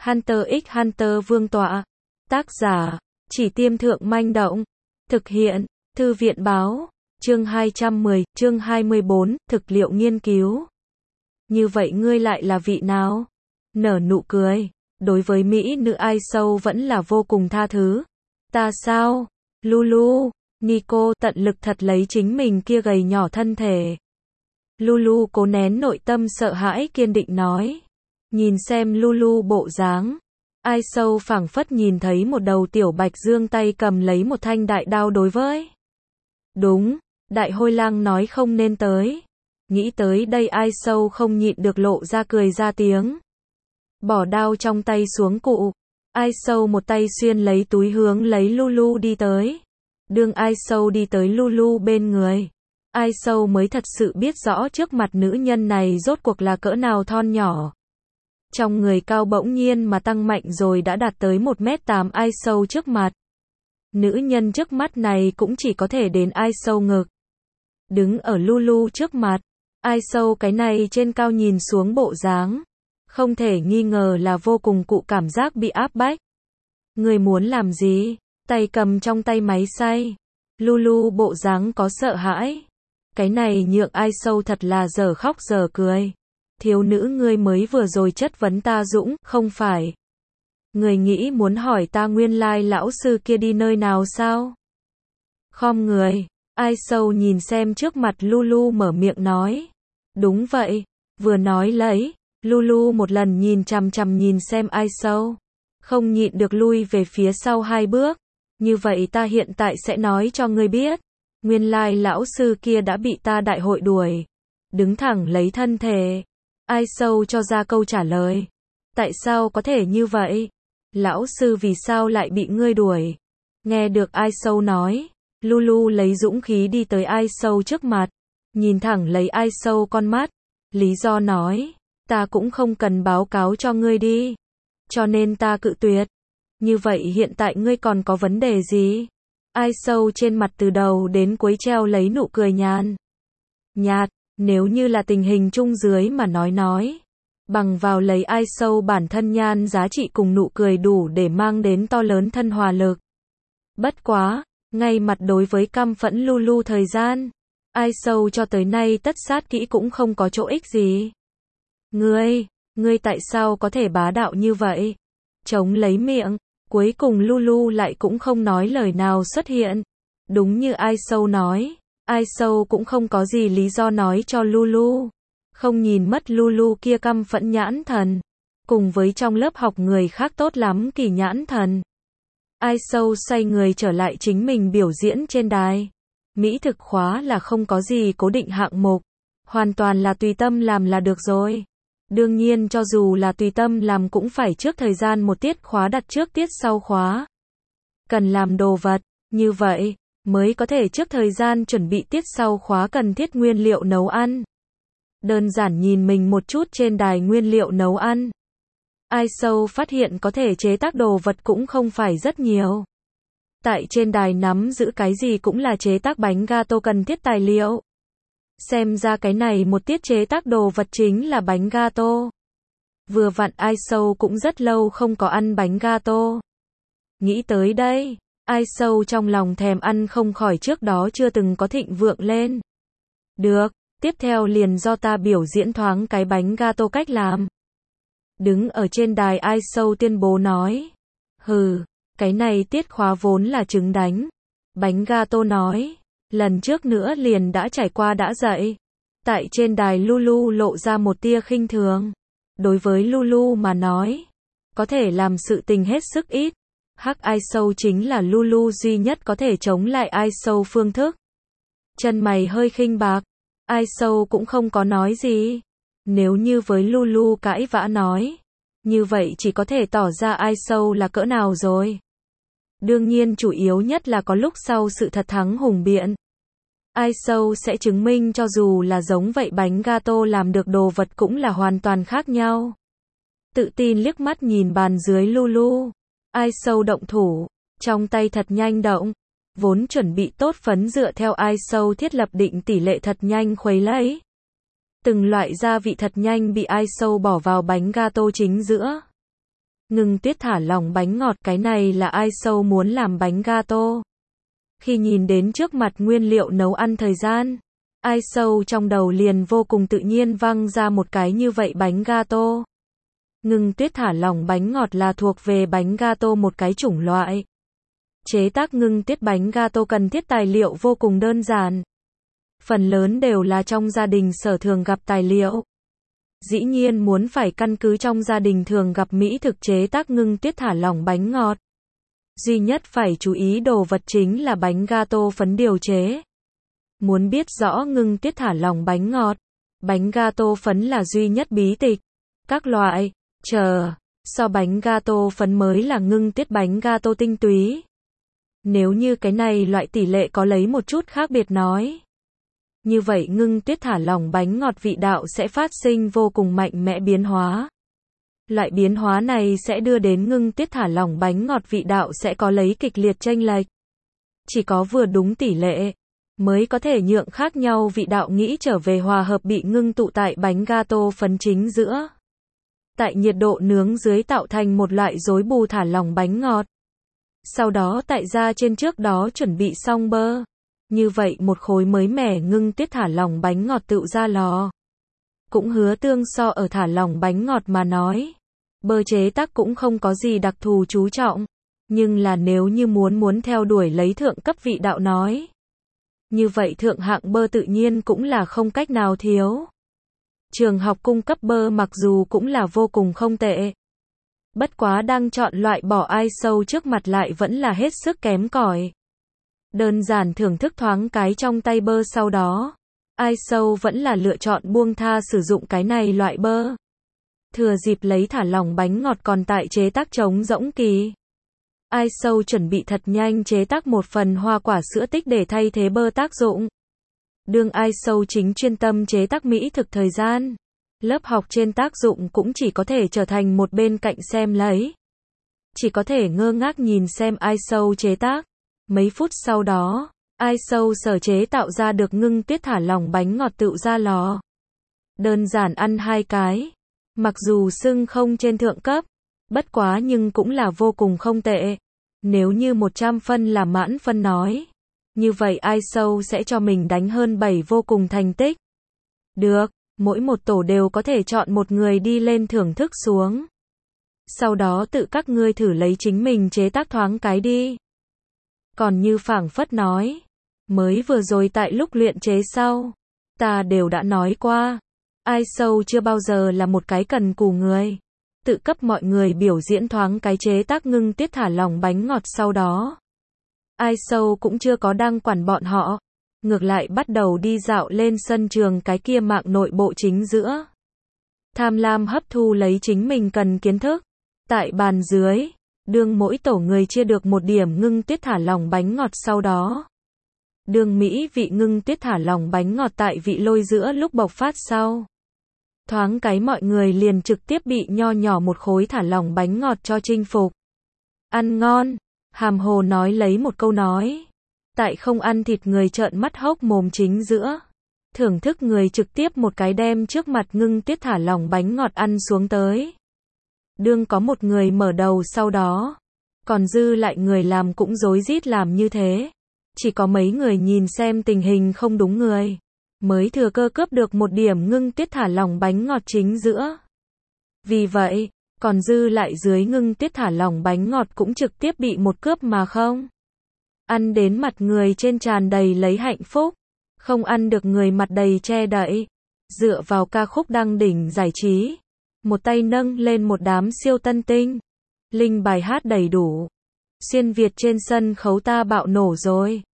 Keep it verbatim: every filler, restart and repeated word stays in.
Hunter x Hunter vương tọa. Tác giả, Chỉ Tiêm Thượng Manh Động. Thực hiện, Thư viện Báo. Chương hai trăm mười, chương hai mươi bốn, thực liệu nghiên cứu. Như vậy ngươi lại là vị nào? Nở nụ cười. Đối với mỹ nữ ai sâu vẫn là vô cùng tha thứ. Ta sao? Lulu. Nico tận lực thật lấy chính mình kia gầy nhỏ thân thể. Lulu cố nén nội tâm sợ hãi kiên định nói. Nhìn xem Lulu bộ dáng. Ai sâu phảng phất nhìn thấy một đầu tiểu bạch dương tay cầm lấy một thanh đại đao đối với. Đúng, đại hôi lang nói không nên tới. Nghĩ tới đây ai sâu không nhịn được lộ ra cười ra tiếng. Bỏ đao trong tay xuống cụ. Ai sâu một tay xuyên lấy túi hướng lấy Lulu đi tới. Đương ai sâu đi tới Lulu bên người. Ai sâu mới thật sự biết rõ trước mặt nữ nhân này rốt cuộc là cỡ nào thon nhỏ. Trong người cao bỗng nhiên mà tăng mạnh rồi đã đạt tới một mét tám ai sâu trước mặt. Nữ nhân trước mắt này cũng chỉ có thể đến ai sâu ngực. Đứng ở Lulu trước mặt. Ai sâu cái này trên cao nhìn xuống bộ dáng. Không thể nghi ngờ là vô cùng cụ cảm giác bị áp bách. Người muốn làm gì? Tay cầm trong tay máy xay. Lulu bộ dáng có sợ hãi. Cái này nhượng ai sâu thật là giờ khóc giờ cười. Thiếu nữ ngươi mới vừa rồi chất vấn ta Dũng, không phải. Người nghĩ muốn hỏi ta nguyên lai lão sư kia đi nơi nào sao? Khom người. Ai sâu nhìn xem trước mặt Lulu mở miệng nói. Đúng vậy. Vừa nói lấy. Lulu một lần nhìn chằm chằm nhìn xem ai sâu. Không nhịn được lui về phía sau hai bước. Như vậy ta hiện tại sẽ nói cho ngươi biết. Nguyên lai lão sư kia đã bị ta đại hội đuổi. Đứng thẳng lấy thân thể. Ai sâu cho ra câu trả lời. Tại sao có thể như vậy? Lão sư vì sao lại bị ngươi đuổi? Nghe được ai sâu nói. Lulu lấy dũng khí đi tới ai sâu trước mặt. Nhìn thẳng lấy ai sâu con mắt. Lý do nói. Ta cũng không cần báo cáo cho ngươi đi. Cho nên ta cự tuyệt. Như vậy hiện tại ngươi còn có vấn đề gì? Ai sâu trên mặt từ đầu đến cuối treo lấy nụ cười nhàn. Nhạt, nếu như là tình hình chung dưới mà nói nói. Bằng vào lấy ai sâu bản thân nhan giá trị cùng nụ cười đủ để mang đến to lớn thân hòa lực. Bất quá, ngay mặt đối với căm phẫn Lulu thời gian. Ai sâu cho tới nay tất sát kỹ cũng không có chỗ ích gì. Ngươi, ngươi tại sao có thể bá đạo như vậy? Chống lấy miệng, cuối cùng Lulu lại cũng không nói lời nào xuất hiện. Đúng như ai sâu nói, ai sâu cũng không có gì lý do nói cho Lulu. Không nhìn mất Lulu kia căm phẫn nhãn thần. Cùng với trong lớp học người khác tốt lắm kỳ nhãn thần. Ai sâu xoay người trở lại chính mình biểu diễn trên đài. Mỹ thực khóa là không có gì cố định hạng mục. Hoàn toàn là tùy tâm làm là được rồi. Đương nhiên cho dù là tùy tâm làm cũng phải trước thời gian một tiết khóa đặt trước tiết sau khóa. Cần làm đồ vật, như vậy, mới có thể trước thời gian chuẩn bị tiết sau khóa cần thiết nguyên liệu nấu ăn. Đơn giản nhìn mình một chút trên đài nguyên liệu nấu ăn. Ai sâu phát hiện có thể chế tác đồ vật cũng không phải rất nhiều. Tại trên đài nắm giữ cái gì cũng là chế tác bánh gato cần thiết tài liệu. Xem ra cái này một tiết chế tác đồ vật chính là bánh gato. Vừa vặn ai sâu cũng rất lâu không có ăn bánh gato. Nghĩ tới đây, ai sâu trong lòng thèm ăn không khỏi trước đó chưa từng có thịnh vượng lên. Được, tiếp theo liền do ta biểu diễn thoáng cái bánh gato cách làm. Đứng ở trên đài ai sâu tuyên bố nói. Hừ, cái này tiết khóa vốn là trứng đánh. Bánh gato nói. Lần trước nữa liền đã trải qua đã dạy. Tại trên đài Lulu lộ ra một tia khinh thường. Đối với Lulu mà nói. Có thể làm sự tình hết sức ít. Hắc ai sâu chính là Lulu duy nhất có thể chống lại ai sâu phương thức. Chân mày hơi khinh bạc. Ai sâu cũng không có nói gì. Nếu như với Lulu cãi vã nói. Như vậy chỉ có thể tỏ ra ai sâu là cỡ nào rồi. Đương nhiên chủ yếu nhất là có lúc sau sự thật thắng hùng biện. Ai sâu sẽ chứng minh cho dù là giống vậy bánh gato làm được đồ vật cũng là hoàn toàn khác nhau. Tự tin liếc mắt nhìn bàn dưới Lulu. Ai sâu động thủ. Trong tay thật nhanh động. Vốn chuẩn bị tốt phấn dựa theo ai sâu thiết lập định tỷ lệ thật nhanh khuấy lấy. Từng loại gia vị thật nhanh bị ai sâu bỏ vào bánh gato chính giữa. Ngưng Tuyết thả lỏng bánh ngọt, cái này là ai sâu muốn làm bánh gato. Khi nhìn đến trước mặt nguyên liệu nấu ăn thời gian, ai sâu trong đầu liền vô cùng tự nhiên văng ra một cái như vậy bánh gato. Ngưng Tuyết thả lỏng bánh ngọt là thuộc về bánh gato một cái chủng loại. Chế tác ngưng tuyết bánh gato cần thiết tài liệu vô cùng đơn giản. Phần lớn đều là trong gia đình sở thường gặp tài liệu. Dĩ nhiên muốn phải căn cứ trong gia đình thường gặp mỹ thực chế tác ngưng tuyết thả lỏng bánh ngọt. Duy nhất phải chú ý đồ vật chính là bánh gato phấn điều chế. Muốn biết rõ ngưng tuyết thả lỏng bánh ngọt, bánh gato phấn là duy nhất bí tịch. Các loại, chờ, so bánh gato phấn mới là ngưng tuyết bánh gato tinh túy. Nếu như cái này loại tỷ lệ có lấy một chút khác biệt nói, như vậy ngưng tuyết thả lỏng bánh ngọt vị đạo sẽ phát sinh vô cùng mạnh mẽ biến hóa. Loại biến hóa này sẽ đưa đến ngưng tuyết thả lỏng bánh ngọt vị đạo sẽ có lấy kịch liệt chênh lệch. Chỉ có vừa đúng tỷ lệ, mới có thể nhượng khác nhau vị đạo nghĩ trở về hòa hợp bị ngưng tụ tại bánh gato phấn chính giữa. Tại nhiệt độ nướng dưới tạo thành một loại rối bù thả lỏng bánh ngọt. Sau đó tại ra trên trước đó chuẩn bị xong bơ. Như vậy một khối mới mẻ ngưng tuyết thả lỏng bánh ngọt tự ra lò. Cũng hứa tương so ở thả lỏng bánh ngọt mà nói. Bơ chế tác cũng không có gì đặc thù chú trọng. Nhưng là nếu như muốn muốn theo đuổi lấy thượng cấp vị đạo nói. Như vậy thượng hạng bơ tự nhiên cũng là không cách nào thiếu. Trường học cung cấp bơ mặc dù cũng là vô cùng không tệ. Bất quá đang chọn loại bỏ ai sâu trước mặt lại vẫn là hết sức kém cỏi. Đơn giản thưởng thức thoáng cái trong tay bơ sau đó. Ai sâu vẫn là lựa chọn buông tha sử dụng cái này loại bơ. Thừa dịp lấy thả lỏng bánh ngọt còn tại chế tác trống rỗng kỳ. Ai sâu chuẩn bị thật nhanh chế tác một phần hoa quả sữa tích để thay thế bơ tác dụng. Đương ai sâu chính chuyên tâm chế tác mỹ thực thời gian. Lớp học trên tác dụng cũng chỉ có thể trở thành một bên cạnh xem lấy. Chỉ có thể ngơ ngác nhìn xem ai sâu chế tác. Mấy phút sau đó, ai sâu sở chế tạo ra được ngưng tuyết thả lỏng bánh ngọt tự ra lò. Đơn giản ăn hai cái. Mặc dù xưng không trên thượng cấp. Bất quá nhưng cũng là vô cùng không tệ. Nếu như một trăm phân là mãn phân nói. Như vậy ai sâu sẽ cho mình đánh hơn bảy vô cùng thành tích. Được. Mỗi một tổ đều có thể chọn một người đi lên thưởng thức xuống. Sau đó tự các ngươi thử lấy chính mình chế tác thoáng cái đi. Còn như phảng phất nói. Mới vừa rồi tại lúc luyện chế sau. Ta đều đã nói qua. Ai sâu chưa bao giờ là một cái cần cù người. Tự cấp mọi người biểu diễn thoáng cái chế tác ngưng tuyết thả lỏng bánh ngọt sau đó. Ai sâu cũng chưa có đang quản bọn họ. Ngược lại bắt đầu đi dạo lên sân trường cái kia mạng nội bộ chính giữa. Tham lam hấp thu lấy chính mình cần kiến thức. Tại bàn dưới, đương mỗi tổ người chia được một điểm ngưng tuyết thả lỏng bánh ngọt sau đó. Đương mỹ vị ngưng tuyết thả lỏng bánh ngọt tại vị lôi giữa lúc bộc phát sau. Thoáng cái mọi người liền trực tiếp bị nho nhỏ một khối thả lỏng bánh ngọt cho chinh phục. Ăn ngon, hàm hồ nói lấy một câu nói. Tại không ăn thịt người trợn mắt hốc mồm chính giữa. Thưởng thức người trực tiếp một cái đem trước mặt ngưng tuyết thả lỏng bánh ngọt ăn xuống tới. Đương có một người mở đầu sau đó. Còn dư lại người làm cũng rối rít làm như thế. Chỉ có mấy người nhìn xem tình hình không đúng người. Mới thừa cơ cướp được một điểm ngưng tuyết thả lỏng bánh ngọt chính giữa. Vì vậy, còn dư lại dưới ngưng tuyết thả lỏng bánh ngọt cũng trực tiếp bị một cướp mà không. Ăn đến mặt người trên tràn đầy lấy hạnh phúc. Không ăn được người mặt đầy che đậy. Dựa vào ca khúc đăng đỉnh giải trí. Một tay nâng lên một đám siêu tân tinh. Linh bài hát đầy đủ. Xuyên Việt trên sân khấu ta bạo nổ rồi.